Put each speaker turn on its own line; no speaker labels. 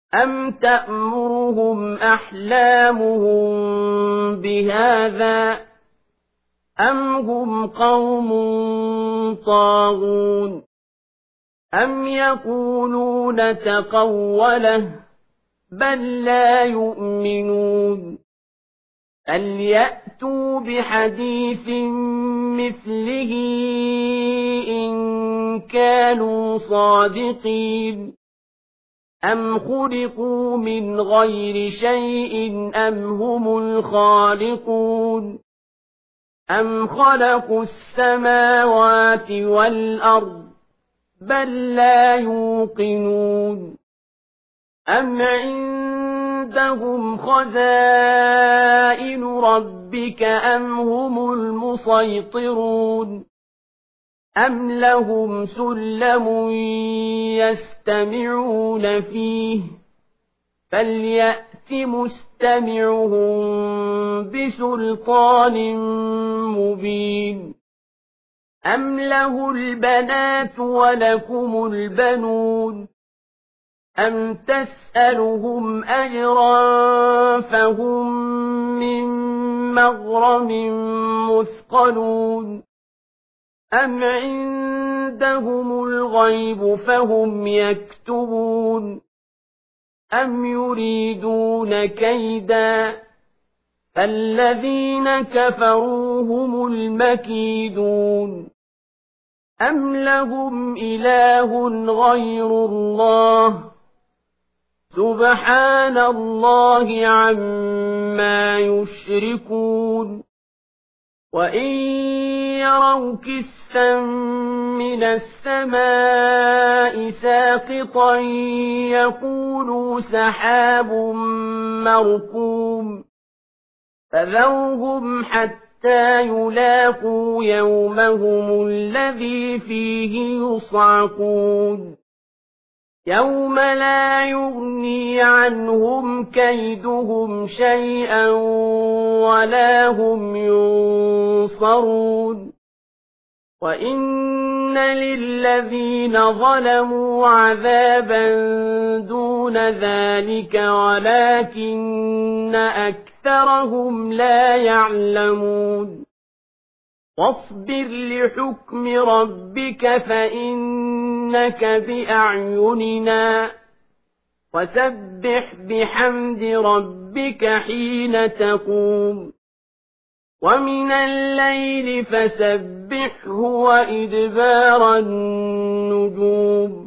أَمْ تَأْمُرُهُمْ أَحْلَامُهُم بِهَٰذَا أَمْ هُمْ قَوْمٌ طَاغُونَ أَمْ يَقُولُونَ تَقَوَّلَهُ بَل لَّا يُؤْمِنُونَ فَلْيَأْتُوا بِحَدِيثٍ مِّثْلِهِ إِن كَانُوا صَادِقِينَ أَمْ خُلِقُوا مِنْ غَيْرِ شَيْءٍ أَمْ هُمُ الْخَالِقُونَ أَمْ خَلَقُوا السَّمَاوَاتِ وَالْأَرْضَ بَل لَّا يُوقِنُونَ أَمْ عِندَهُمْ خَزَائِنُ رَبِّكَ أَمْ هُمُ الْمُصَيْطِرُونَ أَمْ لَهُمْ سُلَّمٌ يَسْتَمِعُونَ فِيهِ فَلْيَأْتِ مُسْتَمِعُهُم بِسُلْطَانٍ مُّبِينٍ أَمْ لَهُ الْبَنَاتُ وَلَكُمُ الْبَنُونَ أَمْ تَسْأَلُهُمْ أَجْرًا فَهُم مِّن مَّغْرَمٍ مُّثْقَلُونَ أَمْ عِندَهُمُ الْغَيْبُ فَهُمْ يَكْتُبُونَ أَمْ يُرِيدُونَ كَيْدًا فَالَّذِينَ كَفَرُوا هُمُ الْمَكِيدُونَ أَمْ لَهُمْ إِلَٰهٌ غَيْرُ اللَّهِ سُبْحَانَ اللَّهِ عَمَّا يُشْرِكُونَ وَإِن يَرَوْا كِسْفًا مِّنَ السَّمَاءِ سَاقِطًا يَقُولُوا سَحَابٌ مَّرْكُومٌ فَذَرْهُمْ حَتَّىٰ يُلَاقُوا يَوْمَهُمُ الَّذِي فِيهِ يُصْعَقُونَ يَوْمَ لَا يُغْنِي عَنْهُمْ كَيْدُهُمْ شَيْئًا وَلَا هُمْ يُنصَرُونَ وَإِنَّ لِلَّذِينَ ظَلَمُوا عَذَابًا دُونَ ذَلِكَ وَلَٰكِنَّ أَكْثَرَهُمْ لَا يَعْلَمُونَ وَاصْبِرْ لِحُكْمِ رَبِّكَ فَإِنَّكَ بِأَعْيُنِنَا وَسَبِّحْ بِحَمْدِ رَبِّكَ حِينَ تَقُومُ وَمِنَ اللَّيْلِ فَسَبِّحْهُ وَإِدْبَارَ النُّجُومِ